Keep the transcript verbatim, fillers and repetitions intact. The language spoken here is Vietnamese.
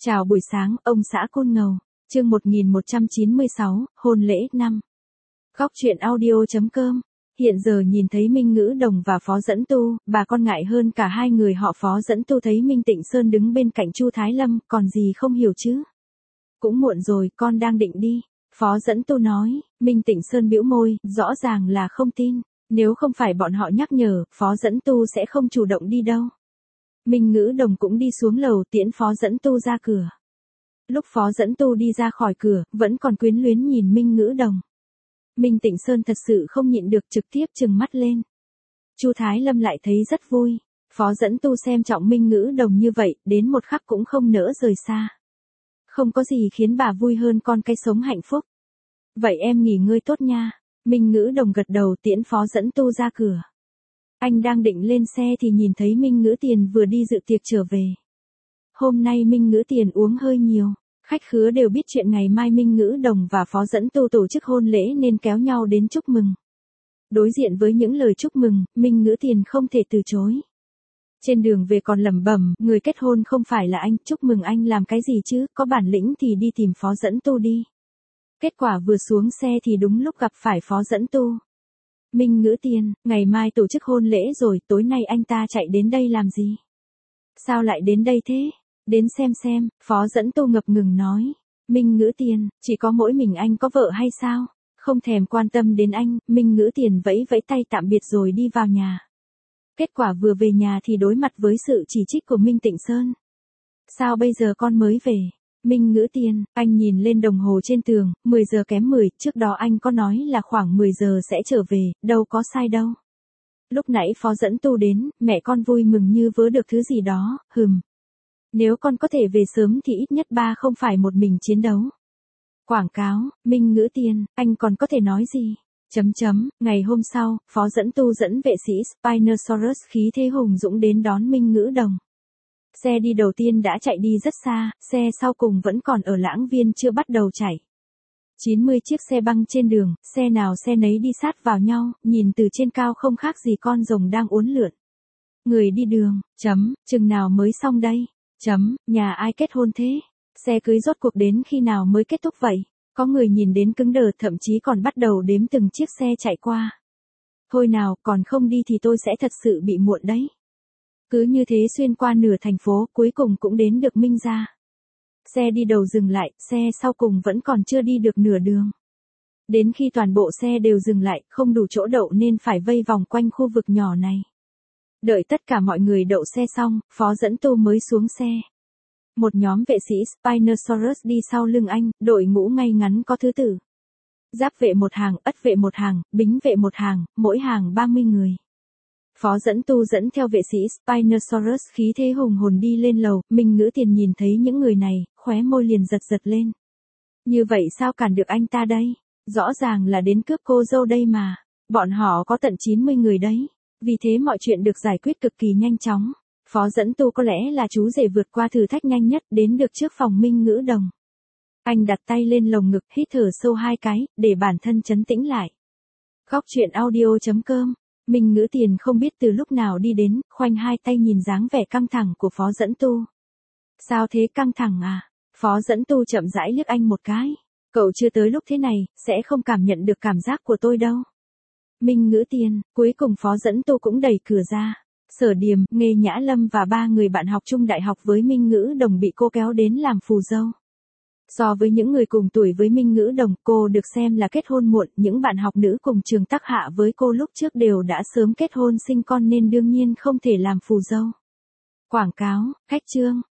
Chào buổi sáng, ông xã Côn Ngầu. Chương một nghìn một trăm chín mươi sáu, hôn lễ năm. Góc truyện audio.com. Hiện giờ nhìn thấy Minh Ngữ Đồng và Phó Dẫn Tu, bà con ngại hơn cả hai người họ. Phó Dẫn Tu thấy Minh Tịnh Sơn đứng bên cạnh Chu Thái Lâm, còn gì không hiểu chứ. Cũng muộn rồi, con đang định đi. Phó Dẫn Tu nói. Minh Tịnh Sơn bĩu môi, rõ ràng là không tin. Nếu không phải bọn họ nhắc nhở, Phó Dẫn Tu sẽ không chủ động đi đâu. Minh Ngữ Đồng cũng đi xuống lầu tiễn Phó Dẫn Tu ra cửa. Lúc Phó Dẫn Tu đi ra khỏi cửa, vẫn còn quyến luyến nhìn Minh Ngữ Đồng. Minh Tịnh Sơn thật sự không nhịn được, trực tiếp trừng mắt lên. Chu Thái Lâm lại thấy rất vui. Phó Dẫn Tu xem trọng Minh Ngữ Đồng như vậy, đến một khắc cũng không nỡ rời xa. Không có gì khiến bà vui hơn con cái sống hạnh phúc. Vậy em nghỉ ngơi tốt nha. Minh Ngữ Đồng gật đầu tiễn Phó Dẫn Tu ra cửa. Anh đang định lên xe thì nhìn thấy Minh Ngữ Tiền vừa đi dự tiệc trở về. Hôm nay Minh Ngữ Tiền uống hơi nhiều. Khách khứa đều biết chuyện ngày mai Minh Ngữ Đồng và Phó Dẫn Tu tổ chức hôn lễ nên kéo nhau đến chúc mừng. Đối diện với những lời chúc mừng, Minh Ngữ Tiền không thể từ chối. Trên đường về còn lẩm bẩm, người kết hôn không phải là anh, chúc mừng anh làm cái gì chứ, có bản lĩnh thì đi tìm Phó Dẫn Tu đi. Kết quả vừa xuống xe thì đúng lúc gặp phải Phó Dẫn Tu. Minh Ngữ Tiền, ngày mai tổ chức hôn lễ rồi, tối nay anh ta chạy đến đây làm gì? Sao lại đến đây thế? Đến xem xem, Phó Dẫn Tu ngập ngừng nói. Minh Ngữ Tiền, chỉ có mỗi mình anh có vợ hay sao? Không thèm quan tâm đến anh, Minh Ngữ Tiền vẫy vẫy tay tạm biệt rồi đi vào nhà. Kết quả vừa về nhà thì đối mặt với sự chỉ trích của Minh Tịnh Sơn. Sao bây giờ con mới về? Minh Ngữ Tiền, anh nhìn lên đồng hồ trên tường, mười giờ kém mười, trước đó anh có nói là khoảng mười giờ sẽ trở về, đâu có sai đâu. Lúc nãy Phó Dẫn Tu đến, mẹ con vui mừng như vớ được thứ gì đó, hừm. Nếu con có thể về sớm thì ít nhất ba không phải một mình chiến đấu. Quảng cáo, Minh Ngữ Tiền, anh còn có thể nói gì? Chấm chấm, ngày hôm sau, Phó Dẫn Tu dẫn vệ sĩ Spinosaurus khí thế hùng dũng đến đón Minh Ngữ Đồng. Xe đi đầu tiên đã chạy đi rất xa, xe sau cùng vẫn còn ở Lãng Viên chưa bắt đầu chạy. chín mươi chiếc xe băng trên đường, xe nào xe nấy đi sát vào nhau, nhìn từ trên cao không khác gì con rồng đang uốn lượn. Người đi đường, chấm, chừng nào mới xong đây? Chấm, nhà ai kết hôn thế? Xe cưới rốt cuộc đến khi nào mới kết thúc vậy? Có người nhìn đến cứng đờ, thậm chí còn bắt đầu đếm từng chiếc xe chạy qua. Thôi nào, còn không đi thì tôi sẽ thật sự bị muộn đấy. Cứ như thế xuyên qua nửa thành phố, cuối cùng cũng đến được Minh gia. Xe đi đầu dừng lại, xe sau cùng vẫn còn chưa đi được nửa đường. Đến khi toàn bộ xe đều dừng lại, không đủ chỗ đậu nên phải vây vòng quanh khu vực nhỏ này. Đợi tất cả mọi người đậu xe xong, Phó Dẫn Tu mới xuống xe. Một nhóm vệ sĩ Spinosaurus đi sau lưng anh, đội ngũ ngay ngắn có thứ tự. Giáp vệ một hàng, ất vệ một hàng, bính vệ một hàng, mỗi hàng ba mươi người. Phó Dẫn Tu dẫn theo vệ sĩ Spinosaurus khí thế hùng hồn đi lên lầu, Minh Ngữ Tiền nhìn thấy những người này, khóe môi liền giật giật lên. Như vậy sao cản được anh ta đây? Rõ ràng là đến cướp cô dâu đây mà. Bọn họ có tận chín mươi người đấy. Vì thế mọi chuyện được giải quyết cực kỳ nhanh chóng. Phó Dẫn Tu có lẽ là chú rể vượt qua thử thách nhanh nhất, đến được trước phòng Minh Ngữ Đồng. Anh đặt tay lên lồng ngực, hít thở sâu hai cái, để bản thân trấn tĩnh lại. Góc truyện audio.com. Minh Ngữ Tiền không biết từ lúc nào đi đến, khoanh hai tay nhìn dáng vẻ căng thẳng của Phó Dẫn Tu. Sao thế, căng thẳng à? Phó Dẫn Tu chậm rãi liếc anh một cái. Cậu chưa tới lúc thế này, sẽ không cảm nhận được cảm giác của tôi đâu. Minh Ngữ Tiền, cuối cùng Phó Dẫn Tu cũng đẩy cửa ra. Sở Điềm, Nghê Nhã Lâm và ba người bạn học chung đại học với Minh Ngữ Đồng bị cô kéo đến làm phù dâu. So với những người cùng tuổi với Minh Ngữ Đồng, cô được xem là kết hôn muộn, những bạn học nữ cùng trường tác hạ với cô lúc trước đều đã sớm kết hôn sinh con nên đương nhiên không thể làm phù dâu. Quảng cáo, khách trương,